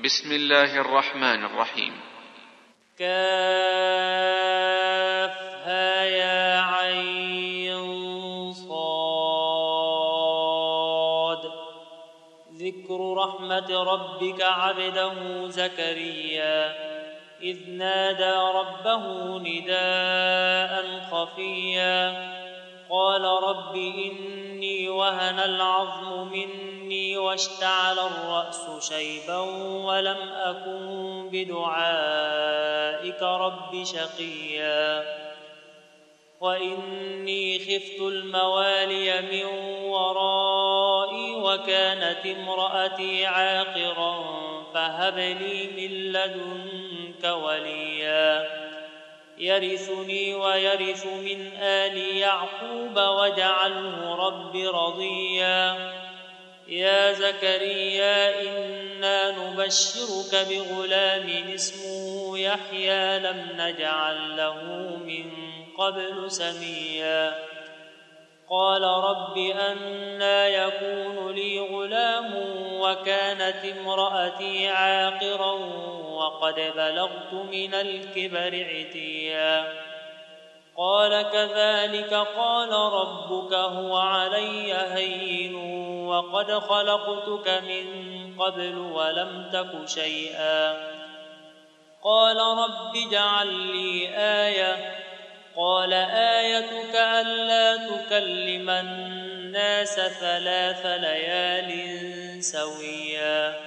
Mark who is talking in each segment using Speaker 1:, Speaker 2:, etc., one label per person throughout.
Speaker 1: بسم الله الرحمن الرحيم.
Speaker 2: كافها يا عين صاد. ذكر رحمة ربك عبده زكريا إذ نادى ربه نداء خفيا قال رب إني وهن العظم مني واشتعل الرأس شيبا ولم أكن بدعائك رب شقيا وإني خفت الموالي من ورائي وكانت امرأتي عاقرا فهب لي من لدنك وليا يرثني ويرث من آل يعقوب واجعله رب رضيا يا زكريا إنا نبشرك بغلام اسمه يحيى لم نجعل له من قبل سميا قال رب أنى يكون لي غلام وكانت امرأتي عاقرا وقد بلغت من الكبر عتيا قال كذلك قال ربك هو علي هين وقد خلقتك من قبل ولم تك شيئا قال رب اجعل لي آية قال آيتك ألا تكلم الناس 3 ليال سويا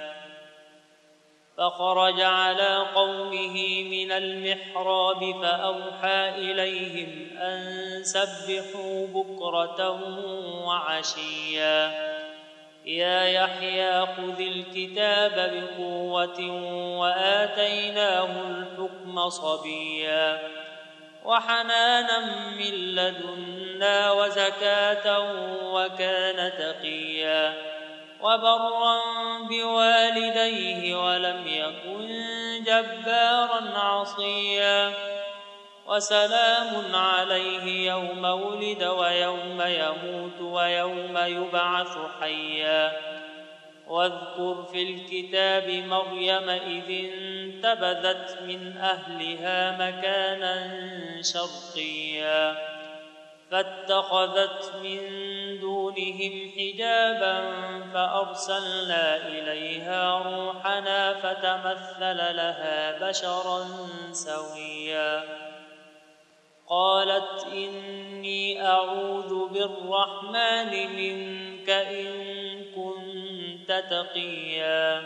Speaker 2: فخرج على قومه من المحراب فأوحى إليهم أن سبحوا بكرة وعشيا يا يحيى خذ الكتاب بقوة وآتيناه الحكم صبيا وحنانا من لدنا وزكاة وكان تقيا وبرا بوالديه ولم يكن جبارا عصيا وسلام عليه يوم ولد ويوم يموت ويوم يبعث حيا واذكر في الكتاب مريم إذ انتبذت من أهلها مكانا شرقيا فاتخذت من دونهم حجابا فأرسلنا إليها روحنا فتمثل لها بشرا سويا قالت إني أعوذ بالرحمن منك إن كنت تقيا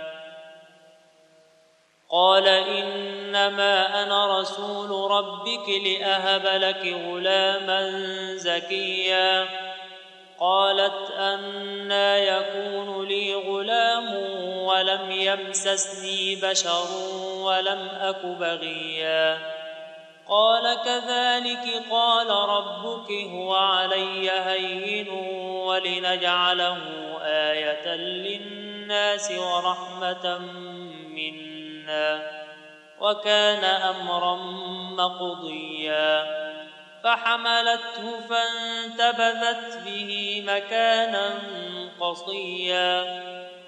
Speaker 2: قال إنما أنا رسول ربك لأهب لك غلاما زكيا قالت أنى يكون لي غلام ولم يمسسني بشر ولم أك بغيا قال كذلك قال ربك هو علي هين ولنجعله آية للناس ورحمة منا وكان أمرا مقضيا فحملته فانتبذت به مكانا قصيا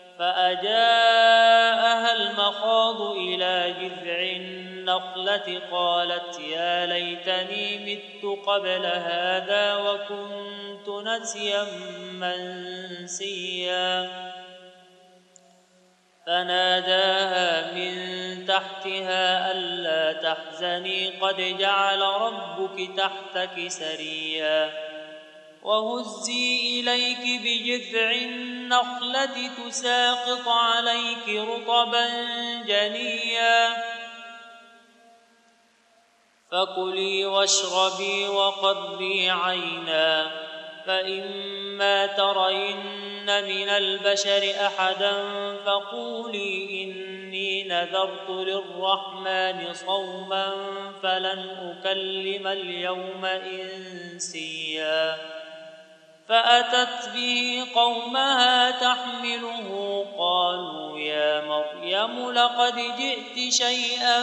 Speaker 2: فأجاءها المخاض إلى جذع النخلة قالت يا ليتني مت قبل هذا وكنت نسيا منسيا فناداها من تحتها ألا تحزني قد جعل ربك تحتك سريا وهزي إليك بجذع النخلة تساقط عليك رطبا جنيا فكلي واشربي وقري عينا فإما ترين من البشر أحدا فقولي إني نذرت للرحمن صوما فلن أكلم اليوم إنسيا فأتت به قومها تحمله قالوا يا مريم لقد جئت شيئا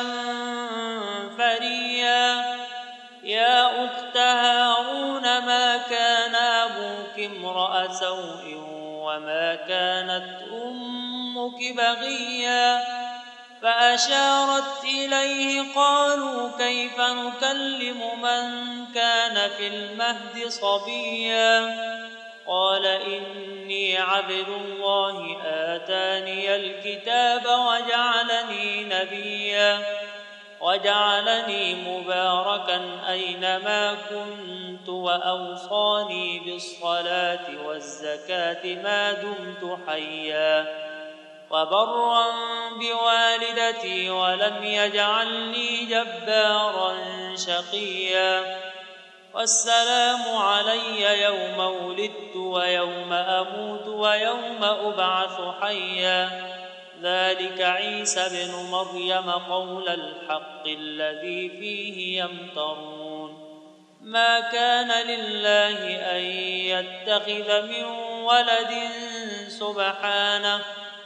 Speaker 2: فريا يا أخت هارون ما كان أبوك امرأ سوء وما كانت أمك بغيا فأشارت إليه قالوا كيف نكلم من كان في المهد صبيا قال إني عبد الله آتاني الكتاب وجعلني نبيا وجعلني مباركا أينما كنت وأوصاني بالصلاة والزكاة ما دمت حيا وبرا بوالدتي ولم يجعلني جبارا شقيا والسلام علي يوم ولدت ويوم أموت ويوم أبعث حيا ذلك عيسى بن مريم قول الحق الذي فيه يمترون ما كان لله أن يتخذ من ولد سبحانه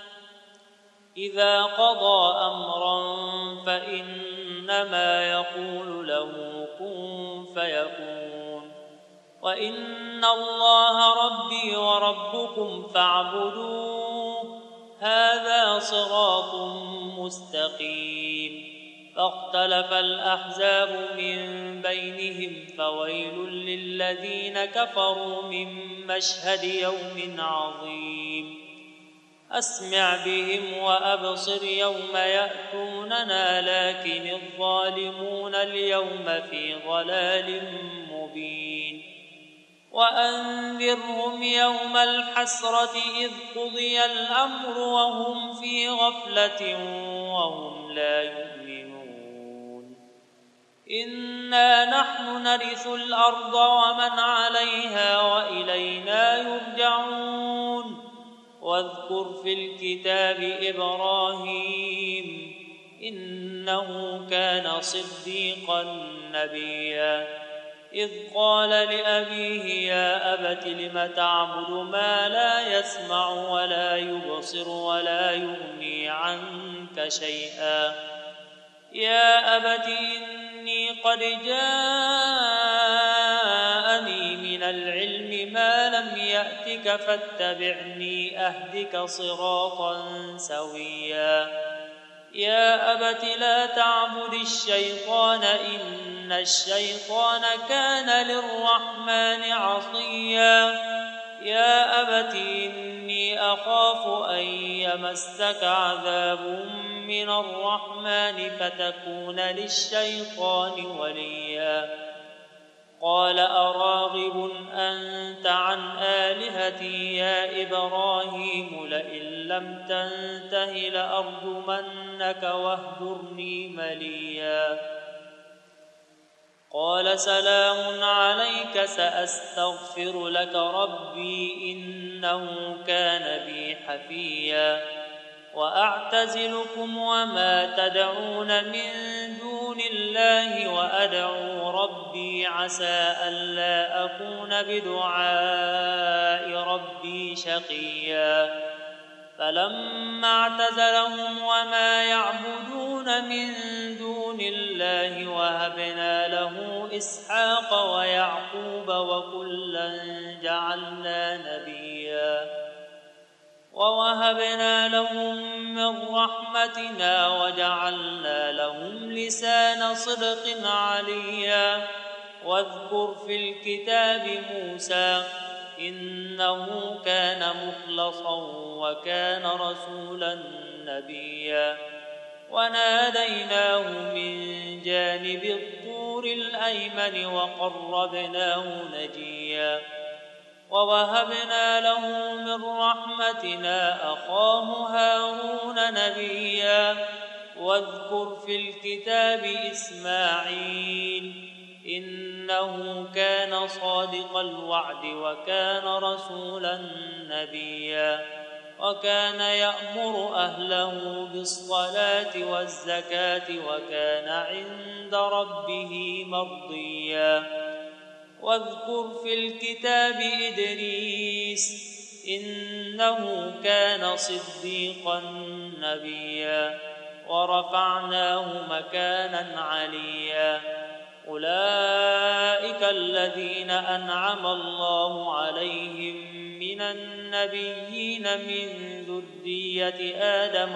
Speaker 2: إذا قضى أمرا فإنما يقول له كن فيكون وإن الله ربي وربكم فاعبدوه هذا صراط مستقيم فاختلف الأحزاب من بينهم فويل للذين كفروا من مشهد يوم عظيم أسمع بهم وأبصر يوم يأتوننا لكن الظالمون اليوم في ضلال مبين وأنذرهم يوم الحسرة إذ قضي الأمر وهم في غفلة وهم لا يؤمنون إنا نحن نرث الأرض ومن عليها وإلينا يرجعون واذكر في الكتاب إبراهيم إنه كان صديقا نبيا إذ قال لأبيه يا أبت لم تعبد ما لا يسمع ولا يبصر ولا يغني عنك شيئا يا أبت إني قد جاءني من العلم ما لم يأتك فاتبعني أهدك صراطا سويا يا أبت لا تعبد الشيطان إن الشيطان كان للرحمن عصيا يا أبت إني أخاف أن يمسك عذاب من الرحمن فتكون للشيطان وليا قال أراغب أنت عن آلهتي يا إبراهيم لئن لم تنته لأرجمنك واهجرني مليا قال سلام عليك سأستغفر لك ربي إنه كان بي حفيا وأعتزلكم وما تدعون من دون الله وأدعو ربي عسى ألا أكون بدعاء ربي شقيا فلما اعتزلهم وما يعبدون من دون الله وهبنا له إسحاق ويعقوب وكلا جعلنا نبيا ووهبنا لهم من رحمتنا وجعلنا لهم لسان صدق عليا واذكر في الكتاب موسى إنه كان مخلصا وكان رسولا نبيا وناديناه من جانب الطور الأيمن وقربناه نجيا ووهبنا له من رحمتنا أخاه هارون نبيا واذكر في الكتاب إسماعيل إنه كان صادق الوعد وكان رسولا نبيا وكان يأمر أهله بالصلاة والزكاة وكان عند ربه مرضيا واذكر في الكتاب إدريس إنه كان صديقا نبيا ورفعناه مكانا عليا أولئك الذين أنعم الله عليهم من من النبيين من ذرية آدم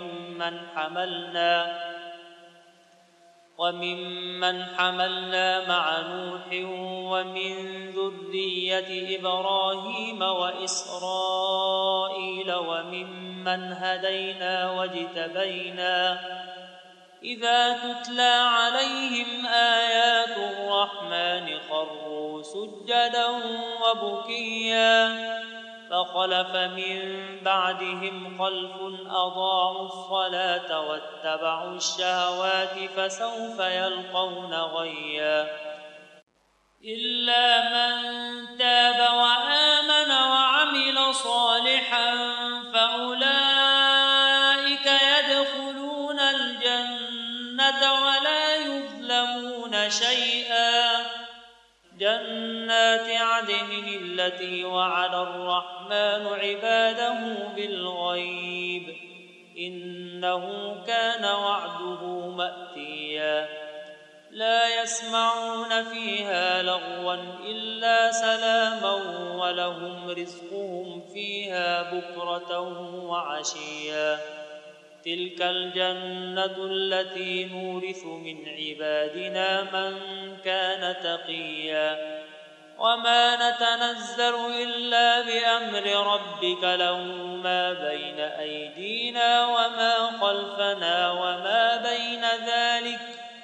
Speaker 2: وممن حملنا مع نوح ومن ذرية إبراهيم وإسرائيل وممن هدينا واجتبينا إذا تتلى عليهم آيات الرحمن خروا سجدا وبكيا فخلف من بعدهم خلف أضاعوا الصلاة واتبعوا الشهوات فسوف يلقون غيا إلا من تاب وآمن وعمل صالحا فأولئك يدخلون الجنة ولا يظلمون شيئا جنات عدن التي وعد الرحمن عباده بالغيب إنه كان وعده مأتيا لا يسمعون فيها لغوا إلا سلاما ولهم رزقهم فيها بكرة وعشيا تلك الجنة التي نورث من عبادنا من كان تقيا وما نتنزل إلا بأمر ربك له ما بين أيدينا وما خلفنا وما بين ذلك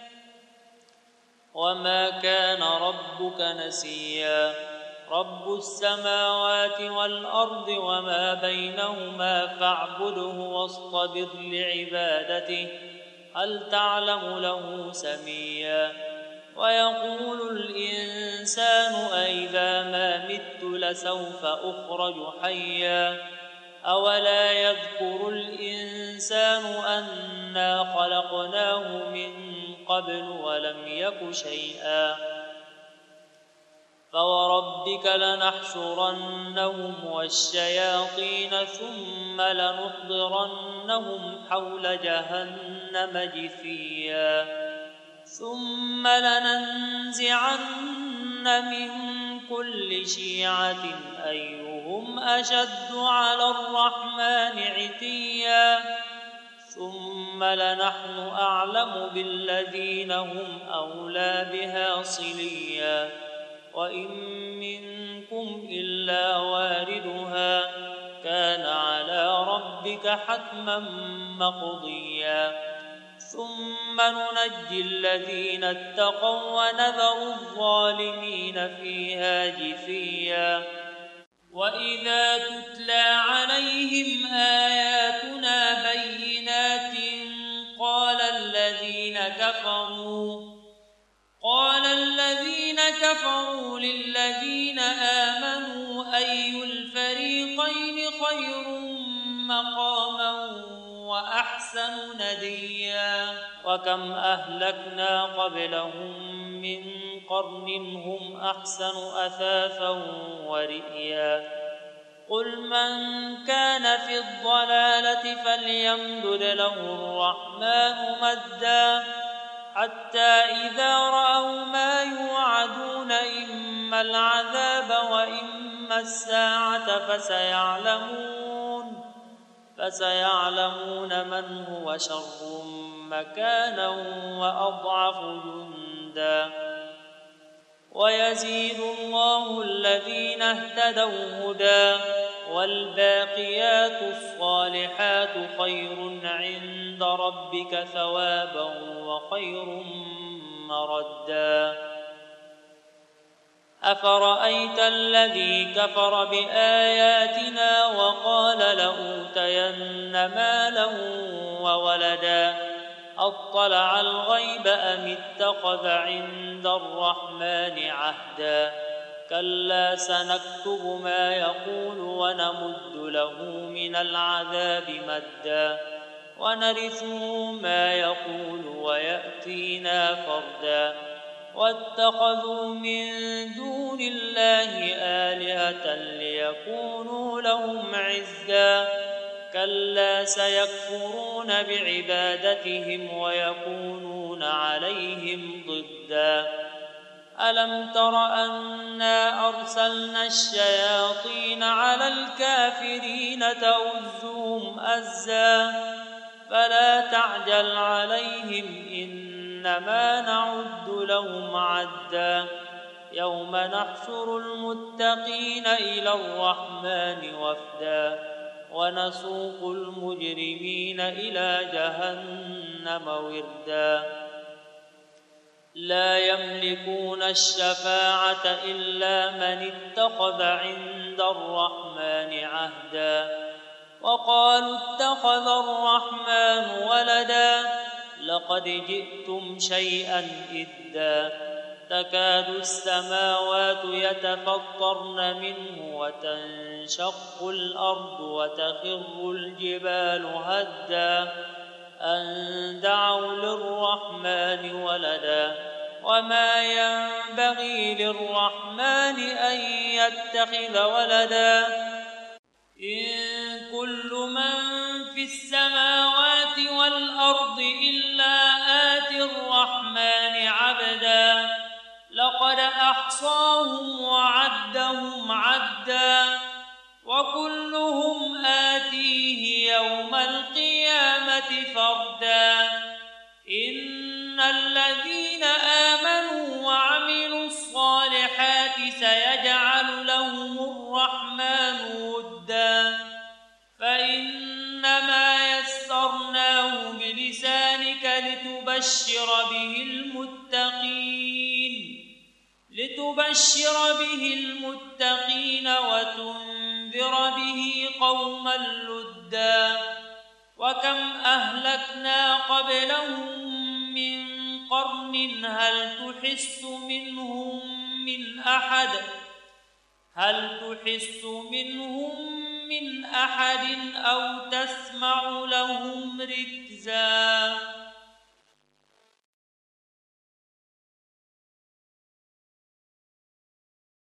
Speaker 2: وما كان ربك نسيا رب السماوات والأرض وما بينهما فاعبده واصطبر لعبادته هل تعلم له سميا ويقول الإنسان أئذا ما مت لسوف أخرج حيا أولا يذكر الإنسان أنا خلقناه من قبل ولم يك شيئا فوربك لنحشرنهم والشياطين ثم لنحضرنهم حول جهنم جثيا ثم لننزعن من كل شيعة أيهم أشد على الرحمن عتيا ثم لنحن أعلم بالذين هم أولى بها صليا وإن منكم إلا واردها كان على ربك حتما مقضيا ثم ننجي الذين اتقوا ونذر الظالمين فيها جثيا وإذا تتلى عليهم آياتنا بينات قال الذين كفروا للذين آمنوا أي الفريقين خير مقاما وأحسن نديا وكم أهلكنا قبلهم من قرن هم أحسن أثاثا ورئيا قل من كان في الضلالة فليمدد له الرحمن مدا حتى إذا رأوا ما يوعدون إما العذاب وإما الساعة فسيعلمون من هو شر مكانا وأضعف جندا ويزيد الله الذين اهتدوا هدى والباقيات الصالحات خير عند ربك ثوابا وخير مردا أفرأيت الذي كفر بآياتنا وقال لأوتين مالا وولدا أطلع الغيب أم اتخذ عند الرحمن عهدا كلا سنكتب ما يقول ونمد له من العذاب مدا ونرثه ما يقول ويأتينا فردا واتخذوا من دون الله آلهة ليكونوا لهم عزا كلا سيكفرون بعبادتهم ويكونون عليهم ضدا ألم تر أنا أرسلنا الشياطين على الكافرين تؤزهم أزا فلا تعجل عليهم إنما نعد لهم عدا يوم نحشر المتقين إلى الرحمن وفدا ونسوق المجرمين إلى جهنم وردا لا يملكون الشفاعة إلا من اتخذ عند الرحمن عهدا وقالوا اتخذ الرحمن ولدا لقد جئتم شيئا إدا تكاد السماوات يتفطرن منه وتنشق الأرض وتخر الجبال هدا أن دعوا للرحمن ولدا وما ينبغي للرحمن أن يتخذ ولدا إن كل من في السماوات والأرض إلا آتي الرحمن عبدا لقد أحصاهم وعدهم عدا وكلهم آتيه يوم القيامة فردا إن الذين آمنوا وعملوا الصالحات سيجعل لهم الرحمن ودا فإنما يسرناه بلسانك لتبشر به المتقين وتنذر به قوما لدا وكم أهلكنا قبلهم من قرن هل تحس منهم من أحد أو تسمع لهم ركزا